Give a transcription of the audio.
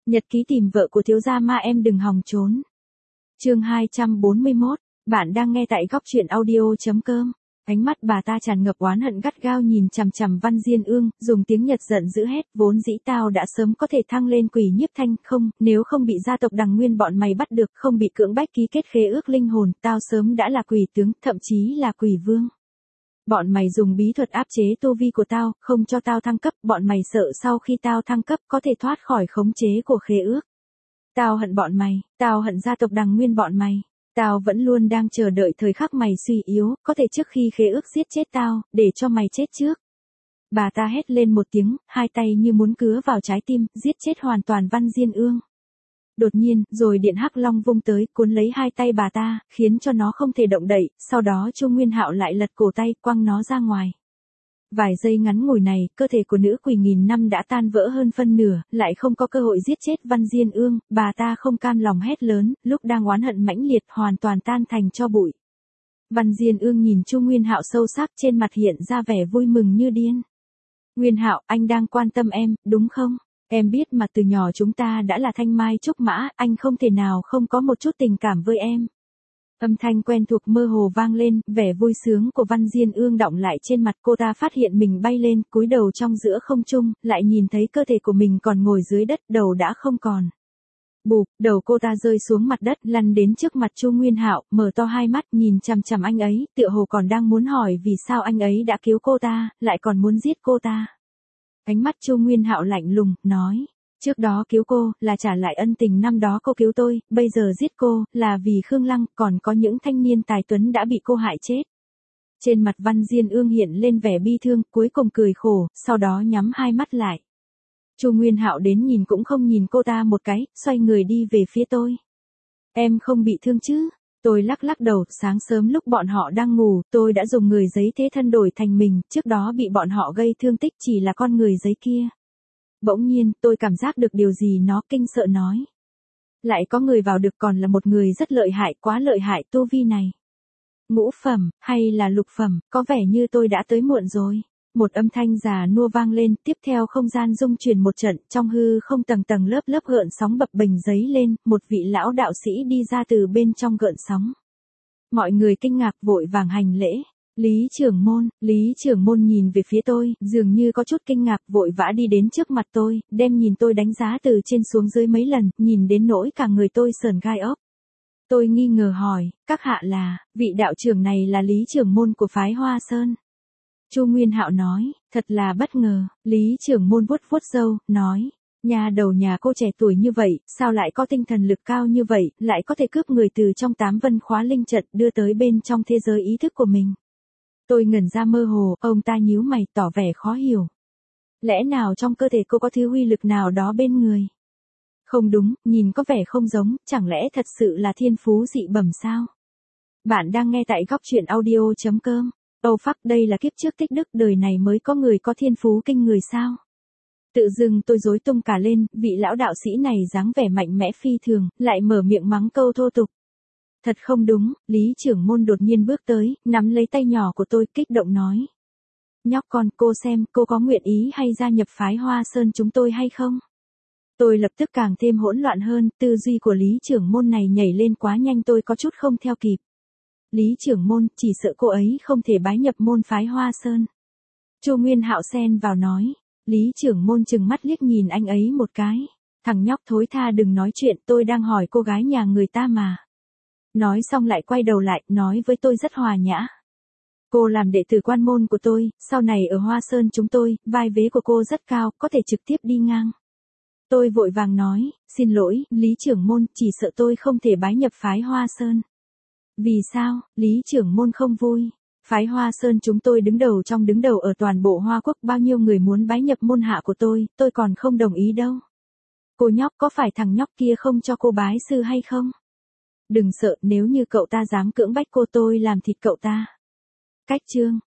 Nhật ký tìm vợ của thiếu gia ma em đừng hòng trốn. Chương 241, bạn đang nghe tại góc truyện audio.com. Ánh mắt bà ta tràn ngập oán hận gắt gao nhìn chằm chằm Văn Diên Ương, dùng tiếng Nhật giận dữ hét, vốn dĩ tao đã sớm có thể thăng lên quỷ nhiếp thanh, không, nếu không bị gia tộc Đằng Nguyên bọn mày bắt được, không bị cưỡng bách ký kết khế ước linh hồn, tao sớm đã là quỷ tướng, thậm chí là quỷ vương. Bọn mày dùng bí thuật áp chế tu vi của tao, không cho tao thăng cấp, bọn mày sợ sau khi tao thăng cấp có thể thoát khỏi khống chế của khế ước. Tao hận bọn mày, tao hận gia tộc Đằng Nguyên bọn mày. Tao vẫn luôn đang chờ đợi thời khắc mày suy yếu, có thể trước khi khế ước giết chết tao, để cho mày chết trước. Bà ta hét lên một tiếng, hai tay như muốn cứa vào trái tim, giết chết hoàn toàn Văn Diên Ương. Đột nhiên, rồi điện hắc long vung tới, cuốn lấy hai tay bà ta, khiến cho nó không thể động đậy, sau đó Chu Nguyên Hạo lại lật cổ tay, quăng nó ra ngoài. Vài giây ngắn ngủi này, cơ thể của nữ quỷ nghìn năm đã tan vỡ hơn phân nửa, lại không có cơ hội giết chết Văn Diên Ương, bà ta không cam lòng hét lớn, lúc đang oán hận mãnh liệt hoàn toàn tan thành tro bụi. Văn Diên Ương nhìn Chu Nguyên Hạo sâu sắc, trên mặt hiện ra vẻ vui mừng như điên. Nguyên Hạo, anh đang quan tâm em, đúng không? Em biết mà từ nhỏ chúng ta đã là thanh mai trúc mã, anh không thể nào không có một chút tình cảm với em. Âm thanh quen thuộc mơ hồ vang lên, vẻ vui sướng của Văn Diên Ương đọng lại trên mặt, cô ta phát hiện mình bay lên, cúi đầu trong giữa không trung, lại nhìn thấy cơ thể của mình còn ngồi dưới đất, đầu đã không còn. Bụp, đầu cô ta rơi xuống mặt đất, lăn đến trước mặt Chu Nguyên Hạo, mở to hai mắt nhìn chằm chằm anh ấy, tựa hồ còn đang muốn hỏi vì sao anh ấy đã cứu cô ta, lại còn muốn giết cô ta. Ánh mắt Chu Nguyên Hạo lạnh lùng, nói. Trước đó cứu cô, là trả lại ân tình năm đó cô cứu tôi, bây giờ giết cô, là vì Khương Lăng, còn có những thanh niên tài tuấn đã bị cô hại chết. Trên mặt Văn Diên Ương hiện lên vẻ bi thương, cuối cùng cười khổ, sau đó nhắm hai mắt lại. Chu Nguyên Hạo đến nhìn cũng không nhìn cô ta một cái, xoay người đi về phía tôi. Em không bị thương chứ? Tôi lắc lắc đầu, sáng sớm lúc bọn họ đang ngủ, tôi đã dùng người giấy thế thân đổi thành mình, trước đó bị bọn họ gây thương tích chỉ là con người giấy kia. Bỗng nhiên, tôi cảm giác được điều gì nó kinh sợ nói. Lại có người vào được, còn là một người rất lợi hại, quá lợi hại, tu vi này. Ngũ phẩm, hay là lục phẩm, có vẻ như tôi đã tới muộn rồi. Một âm thanh già nua vang lên, tiếp theo không gian rung chuyển một trận, trong hư không tầng tầng lớp lớp gợn sóng bập bềnh giấy lên, một vị lão đạo sĩ đi ra từ bên trong gợn sóng. Mọi người kinh ngạc vội vàng hành lễ. Lý trưởng môn nhìn về phía tôi, dường như có chút kinh ngạc, vội vã đi đến trước mặt tôi, đem nhìn tôi đánh giá từ trên xuống dưới mấy lần, nhìn đến nỗi cả người tôi sởn gai ốc. Tôi nghi ngờ hỏi, các hạ là, vị đạo trưởng này là Lý trưởng môn của phái Hoa Sơn. Chu Nguyên Hạo nói, thật là bất ngờ. Lý trưởng môn vuốt vuốt râu, nói, nhà đầu nhà cô trẻ tuổi như vậy, sao lại có tinh thần lực cao như vậy, lại có thể cướp người từ trong 8 vân khóa linh trận đưa tới bên trong thế giới ý thức của mình. Tôi ngẩn ra mơ hồ, ông ta nhíu mày tỏ vẻ khó hiểu. Lẽ nào trong cơ thể cô có thứ uy lực nào đó bên người? Không đúng, nhìn có vẻ không giống, chẳng lẽ thật sự là thiên phú dị bẩm sao? Bạn đang nghe tại góc truyện audio.com. Âu phắc, đây là kiếp trước tích đức, đời này mới có người có thiên phú kinh người sao? Tự dưng tôi rối tung cả lên, vị lão đạo sĩ này dáng vẻ mạnh mẽ phi thường, lại mở miệng mắng câu thô tục. Thật không đúng, Lý trưởng môn đột nhiên bước tới, nắm lấy tay nhỏ của tôi, kích động nói. Nhóc con, cô xem, cô có nguyện ý hay gia nhập phái Hoa Sơn chúng tôi hay không? Tôi lập tức càng thêm hỗn loạn hơn, tư duy của Lý trưởng môn này nhảy lên quá nhanh, tôi có chút không theo kịp. Lý trưởng môn, chỉ sợ cô ấy không thể bái nhập môn phái Hoa Sơn. Chu Nguyên Hạo xen vào nói. Lý trưởng môn chừng mắt liếc nhìn anh ấy một cái. Thằng nhóc thối tha, đừng nói chuyện, tôi đang hỏi cô gái nhà người ta mà. Nói xong lại quay đầu lại, nói với tôi rất hòa nhã. Cô làm đệ tử quan môn của tôi, sau này ở Hoa Sơn chúng tôi, vai vế của cô rất cao, có thể trực tiếp đi ngang. Tôi vội vàng nói, xin lỗi, Lý trưởng môn, chỉ sợ tôi không thể bái nhập phái Hoa Sơn. Vì sao? Lý trưởng môn không vui. Phái Hoa Sơn chúng tôi đứng đầu trong đứng đầu ở toàn bộ Hoa Quốc, bao nhiêu người muốn bái nhập môn hạ của tôi còn không đồng ý đâu. Cô nhóc, có phải thằng nhóc kia không cho cô bái sư hay không? Đừng sợ, nếu như cậu ta dám cưỡng bách cô, tôi làm thịt cậu ta. Cách chương.